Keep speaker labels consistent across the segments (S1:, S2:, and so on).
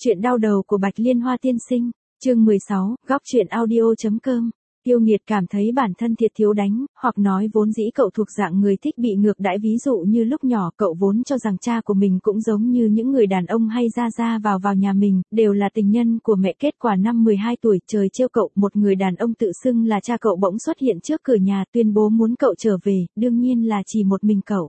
S1: Chuyện đau đầu của Bạch Liên Hoa tiên sinh, chương 16, góc truyện audio.com. Yêu Nghiệt cảm thấy bản thân thiệt thiếu đánh, hoặc nói vốn dĩ cậu thuộc dạng người thích bị ngược đãi, ví dụ như lúc nhỏ cậu vốn cho rằng cha của mình cũng giống như những người đàn ông hay ra vào nhà mình, đều là tình nhân của mẹ. Kết quả năm 12 tuổi trời trêu cậu, một người đàn ông tự xưng là cha cậu bỗng xuất hiện trước cửa nhà tuyên bố muốn cậu trở về, đương nhiên là chỉ một mình cậu.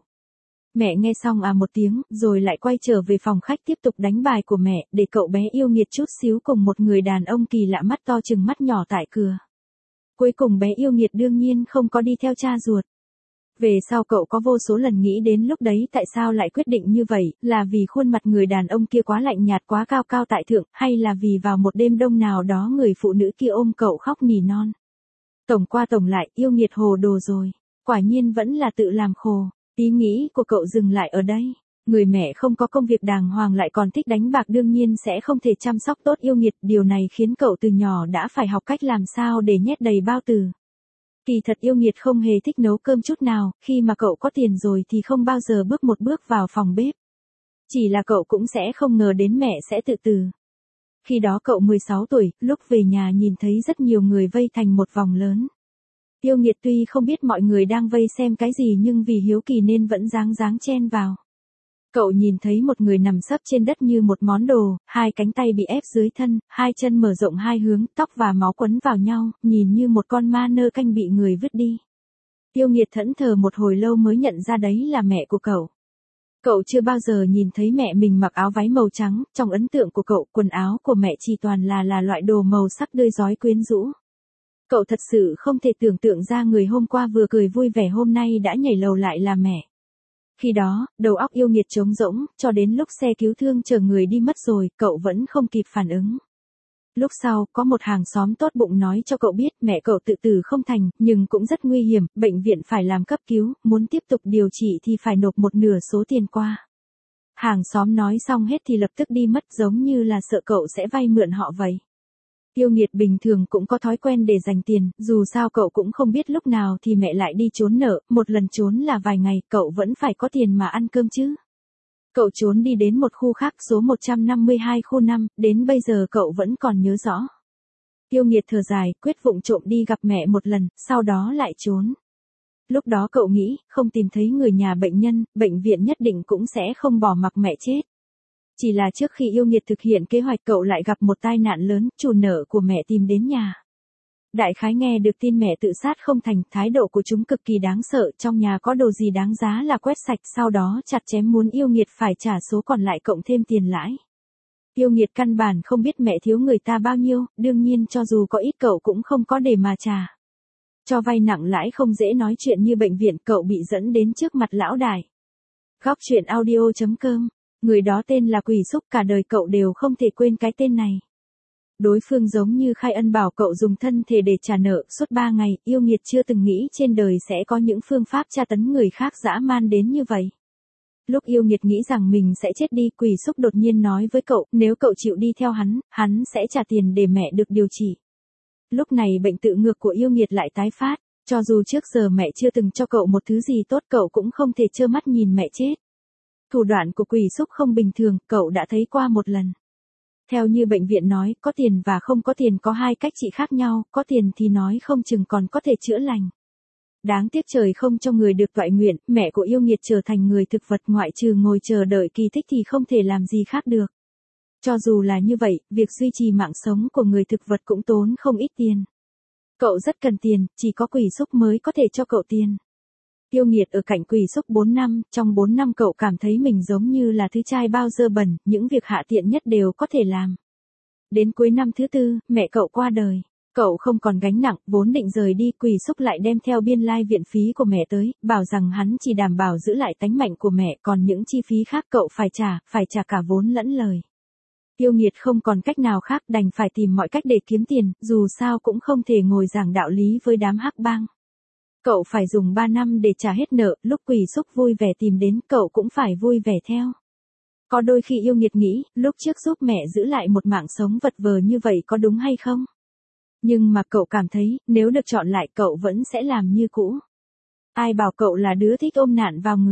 S1: Mẹ nghe xong một tiếng, rồi lại quay trở về phòng khách tiếp tục đánh bài của mẹ, để cậu bé Yêu Nghiệt chút xíu cùng một người đàn ông kỳ lạ mắt to chừng mắt nhỏ tại cửa. Cuối cùng bé Yêu Nghiệt đương nhiên không có đi theo cha ruột. Về sau cậu có vô số lần nghĩ đến lúc đấy tại sao lại quyết định như vậy, là vì khuôn mặt người đàn ông kia quá lạnh nhạt, quá cao cao tại thượng, hay là vì vào một đêm đông nào đó người phụ nữ kia ôm cậu khóc nỉ non. Tổng qua tổng lại, Yêu Nghiệt hồ đồ rồi. Quả nhiên vẫn là tự làm khổ. Ý nghĩ của cậu dừng lại ở đây. Người mẹ không có công việc đàng hoàng lại còn thích đánh bạc, đương nhiên sẽ không thể chăm sóc tốt Yêu Nghiệt. Điều này khiến cậu từ nhỏ đã phải học cách làm sao để nhét đầy bao tử. Kỳ thật Yêu Nghiệt không hề thích nấu cơm chút nào, khi mà cậu có tiền rồi thì không bao giờ bước một bước vào phòng bếp. Chỉ là cậu cũng sẽ không ngờ đến mẹ sẽ tự tử. Khi đó cậu 16 tuổi, lúc về nhà nhìn thấy rất nhiều người vây thành một vòng lớn. Yêu Nghiệt tuy không biết mọi người đang vây xem cái gì nhưng vì hiếu kỳ nên vẫn dáng chen vào. Cậu nhìn thấy một người nằm sấp trên đất như một món đồ, hai cánh tay bị ép dưới thân, hai chân mở rộng hai hướng, tóc và máu quấn vào nhau, nhìn như một con ma nơ canh bị người vứt đi. Yêu Nghiệt thẫn thờ một hồi lâu mới nhận ra đấy là mẹ của cậu. Cậu chưa bao giờ nhìn thấy mẹ mình mặc áo váy màu trắng, trong ấn tượng của cậu, quần áo của mẹ chỉ toàn là loại đồ màu sắc tươi rói quyến rũ. Cậu thật sự không thể tưởng tượng ra người hôm qua vừa cười vui vẻ hôm nay đã nhảy lầu lại là mẹ. Khi đó, đầu óc Yêu Nghiệt trống rỗng, cho đến lúc xe cứu thương chở người đi mất rồi, cậu vẫn không kịp phản ứng. Lúc sau, có một hàng xóm tốt bụng nói cho cậu biết mẹ cậu tự tử không thành, nhưng cũng rất nguy hiểm, bệnh viện phải làm cấp cứu, muốn tiếp tục điều trị thì phải nộp một nửa số tiền qua. Hàng xóm nói xong hết thì lập tức đi mất, giống như là sợ cậu sẽ vay mượn họ vậy. Yêu Nghiệt bình thường cũng có thói quen để dành tiền, dù sao cậu cũng không biết lúc nào thì mẹ lại đi trốn nợ, một lần trốn là vài ngày, cậu vẫn phải có tiền mà ăn cơm chứ. Cậu trốn đi đến một khu khác, số 152 khu 5, đến bây giờ cậu vẫn còn nhớ rõ. Yêu Nghiệt thở dài, quyết vụng trộm đi gặp mẹ một lần, sau đó lại trốn. Lúc đó cậu nghĩ, không tìm thấy người nhà bệnh nhân, bệnh viện nhất định cũng sẽ không bỏ mặc mẹ chết. Chỉ là trước khi Yêu Nghiệt thực hiện kế hoạch cậu lại gặp một tai nạn lớn, chủ nợ của mẹ tìm đến nhà. Đại khái nghe được tin mẹ tự sát không thành, thái độ của chúng cực kỳ đáng sợ, trong nhà có đồ gì đáng giá là quét sạch, sau đó chặt chém muốn Yêu Nghiệt phải trả số còn lại cộng thêm tiền lãi. Yêu Nghiệt căn bản không biết mẹ thiếu người ta bao nhiêu, đương nhiên cho dù có ít cậu cũng không có để mà trả. Cho vay nặng lãi không dễ nói chuyện như bệnh viện, cậu bị dẫn đến trước mặt lão đại. Góc truyện audio.com. Người đó tên là Quỷ Xúc, cả đời cậu đều không thể quên cái tên này. Đối phương giống như khai ân bảo cậu dùng thân thể để trả nợ, suốt 3 ngày, Yêu Nghiệt chưa từng nghĩ trên đời sẽ có những phương pháp tra tấn người khác dã man đến như vậy. Lúc Yêu Nghiệt nghĩ rằng mình sẽ chết đi, Quỷ Xúc đột nhiên nói với cậu, nếu cậu chịu đi theo hắn sẽ trả tiền để mẹ được điều trị. Lúc này bệnh tự ngược của Yêu Nghiệt lại tái phát, cho dù trước giờ mẹ chưa từng cho cậu một thứ gì tốt cậu cũng không thể trơ mắt nhìn mẹ chết. Thủ đoạn của Quỷ Xúc không bình thường, cậu đã thấy qua một lần. Theo như bệnh viện nói, có tiền và không có tiền có hai cách trị khác nhau, có tiền thì nói không chừng còn có thể chữa lành. Đáng tiếc trời không cho người được toại nguyện, mẹ của Yêu Nghiệt trở thành người thực vật, ngoại trừ ngồi chờ đợi kỳ tích thì không thể làm gì khác được. Cho dù là như vậy, việc duy trì mạng sống của người thực vật cũng tốn không ít tiền. Cậu rất cần tiền, chỉ có Quỷ Xúc mới có thể cho cậu tiền. Yêu Nghiệt ở cạnh Quỷ Xúc 4 năm, trong 4 năm cậu cảm thấy mình giống như là thứ trai bao dơ bẩn, những việc hạ tiện nhất đều có thể làm. Đến cuối năm thứ 4, mẹ cậu qua đời. Cậu không còn gánh nặng, vốn định rời đi, Quỷ Xúc lại đem theo biên lai viện phí của mẹ tới, bảo rằng hắn chỉ đảm bảo giữ lại tánh mạnh của mẹ, còn những chi phí khác cậu phải trả cả vốn lẫn lời. Yêu Nghiệt không còn cách nào khác, đành phải tìm mọi cách để kiếm tiền, dù sao cũng không thể ngồi giảng đạo lý với đám hắc bang. Cậu phải dùng 3 năm để trả hết nợ, lúc Quỷ Xúc vui vẻ tìm đến, cậu cũng phải vui vẻ theo. Có đôi khi Yêu Nghiệt nghĩ, lúc trước giúp mẹ giữ lại một mạng sống vật vờ như vậy có đúng hay không? Nhưng mà cậu cảm thấy, nếu được chọn lại cậu vẫn sẽ làm như cũ. Ai bảo cậu là đứa thích ôm nạn vào người.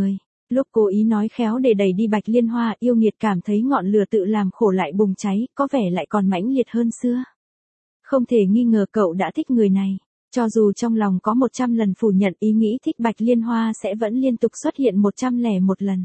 S1: Lúc cố ý nói khéo để đẩy đi Bạch Liên Hoa, yêu nghiệt cảm thấy ngọn lửa tự làm khổ lại bùng cháy, có vẻ lại còn mãnh liệt hơn xưa. Không thể nghi ngờ cậu đã thích người này. Cho dù trong lòng có 100 lần phủ nhận ý nghĩ thích Bạch Liên Hoa sẽ vẫn liên tục xuất hiện 101 lần.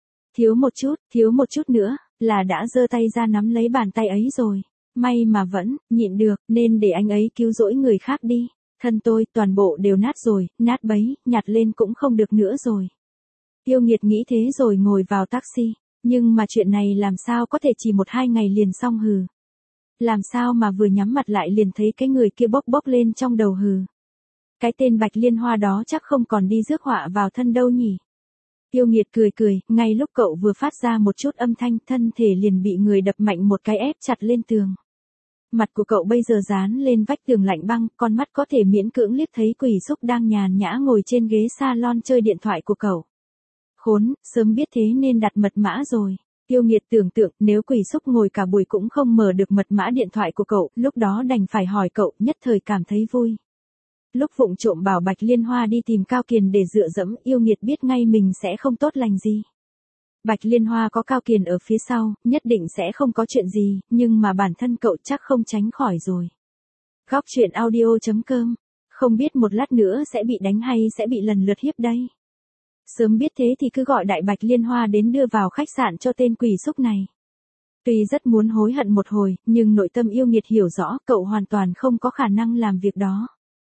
S1: Thiếu một chút nữa, là đã giơ tay ra nắm lấy bàn tay ấy rồi. May mà vẫn, nhịn được, nên để anh ấy cứu rỗi người khác đi. Thân tôi, toàn bộ đều nát rồi, nát bấy, nhặt lên cũng không được nữa rồi. Yêu nghiệt nghĩ thế rồi ngồi vào taxi. Nhưng mà chuyện này làm sao có thể chỉ 1-2 ngày liền xong hừ. Làm sao mà vừa nhắm mặt lại liền thấy cái người kia bốc bốc lên trong đầu hừ. Cái tên Bạch Liên Hoa đó chắc không còn đi rước họa vào thân đâu nhỉ. Yêu nghiệt cười, ngay lúc cậu vừa phát ra một chút âm thanh, thân thể liền bị người đập mạnh một cái ép chặt lên tường. Mặt của cậu bây giờ dán lên vách tường lạnh băng, con mắt có thể miễn cưỡng liếc thấy Quỷ Xúc đang nhàn nhã ngồi trên ghế salon chơi điện thoại của cậu. Khốn, sớm biết thế nên đặt mật mã rồi. Yêu nghiệt tưởng tượng nếu Quỷ Xúc ngồi cả buổi cũng không mở được mật mã điện thoại của cậu, lúc đó đành phải hỏi cậu, nhất thời cảm thấy vui. Lúc vụng trộm bảo Bạch Liên Hoa đi tìm Cao Kiền để dựa dẫm, yêu nghiệt biết ngay mình sẽ không tốt lành gì. Bạch Liên Hoa có Cao Kiền ở phía sau, nhất định sẽ không có chuyện gì, nhưng mà bản thân cậu chắc không tránh khỏi rồi. Góc truyện audio.com. Không biết một lát nữa sẽ bị đánh hay sẽ bị lần lượt hiếp đây. Sớm biết thế thì cứ gọi đại Bạch Liên Hoa đến đưa vào khách sạn cho tên Quỷ Xúc này. Tuy rất muốn hối hận một hồi, nhưng nội tâm yêu nghiệt hiểu rõ cậu hoàn toàn không có khả năng làm việc đó.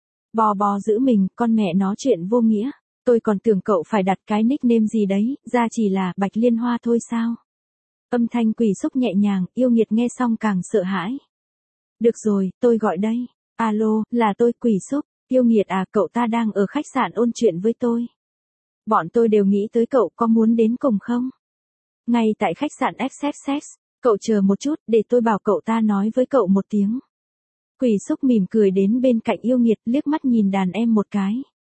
S1: Bò giữ mình, con mẹ nó chuyện vô nghĩa. Tôi còn tưởng cậu phải đặt cái nickname gì đấy, ra chỉ là Bạch Liên Hoa thôi sao. Âm thanh Quỷ Xúc nhẹ nhàng, yêu nghiệt nghe xong càng sợ hãi. Được rồi, tôi gọi đây. Alo, là tôi Quỷ Xúc. Yêu nghiệt à, cậu ta đang ở khách sạn ôn chuyện với tôi. Bọn tôi đều nghĩ tới cậu, có muốn đến cùng không? Ngay tại khách sạn XXX, cậu chờ một chút để tôi bảo cậu ta nói với cậu một tiếng. Quỷ Xúc mỉm cười đến bên cạnh yêu nghiệt, liếc mắt nhìn đàn em một cái.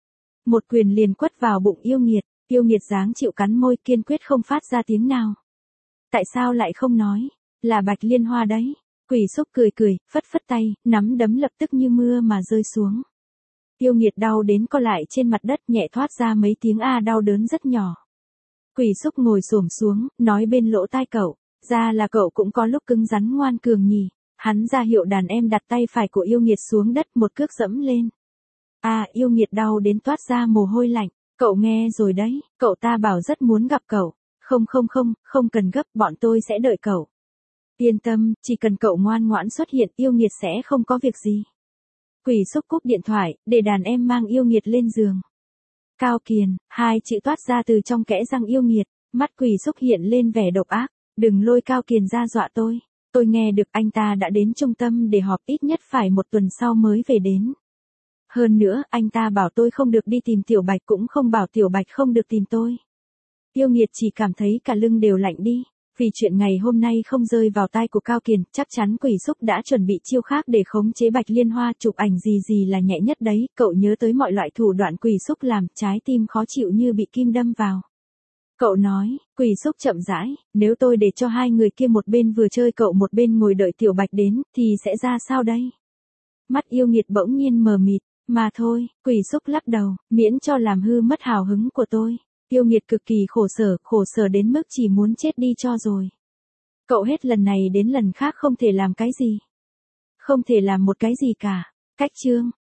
S1: Một quyền liền quất vào bụng yêu nghiệt dáng chịu cắn môi kiên quyết không phát ra tiếng nào. Tại sao lại không nói? Là Bạch Liên Hoa đấy. Quỷ Xúc cười, phất tay, nắm đấm lập tức như mưa mà rơi xuống. Yêu nghiệt đau đến co lại trên mặt đất, nhẹ thoát ra mấy tiếng a đau đớn rất nhỏ. Quỷ Xúc ngồi xổm xuống, nói bên lỗ tai cậu, ra là cậu cũng có lúc cứng rắn ngoan cường nhỉ. Hắn ra hiệu đàn em đặt tay phải của yêu nghiệt xuống đất, một cước dẫm lên. Yêu nghiệt đau đến toát ra mồ hôi lạnh. Cậu nghe rồi đấy, cậu ta bảo rất muốn gặp cậu. Không cần gấp, bọn tôi sẽ đợi cậu. Yên tâm, chỉ cần cậu ngoan ngoãn xuất hiện, yêu nghiệt sẽ không có việc gì. Quỷ Xúc cúp điện thoại, để đàn em mang yêu nghiệt lên giường. Cao Kiền, 2 chữ toát ra từ trong kẽ răng yêu nghiệt, mắt Quỷ Xúc hiện lên vẻ độc ác. Đừng lôi Cao Kiền ra dọa tôi. Tôi nghe được anh ta đã đến trung tâm để họp, ít nhất phải 1 tuần sau mới về đến. Hơn nữa, anh ta bảo tôi không được đi tìm Tiểu Bạch, cũng không bảo Tiểu Bạch không được tìm tôi. Yêu nghiệt chỉ cảm thấy cả lưng đều lạnh đi. Vì chuyện ngày hôm nay không rơi vào tai của Cao Kiền, chắc chắn Quỷ Xúc đã chuẩn bị chiêu khác để khống chế Bạch Liên Hoa. Chụp ảnh gì là nhẹ nhất đấy, cậu nhớ tới mọi loại thủ đoạn Quỷ Xúc làm, trái tim khó chịu như bị kim đâm vào. Cậu nói, Quỷ Xúc chậm rãi, nếu tôi để cho 2 người kia một bên vừa chơi cậu một bên ngồi đợi Tiểu Bạch đến, thì sẽ ra sao đây? Mắt yêu nghiệt bỗng nhiên mờ mịt, mà thôi, Quỷ Xúc lắc đầu, miễn cho làm hư mất hào hứng của tôi. Yêu nghiệt cực kỳ khổ sở đến mức chỉ muốn chết đi cho rồi. Cậu hết lần này đến lần khác không thể làm cái gì. Không thể làm một cái gì cả. Cách chương.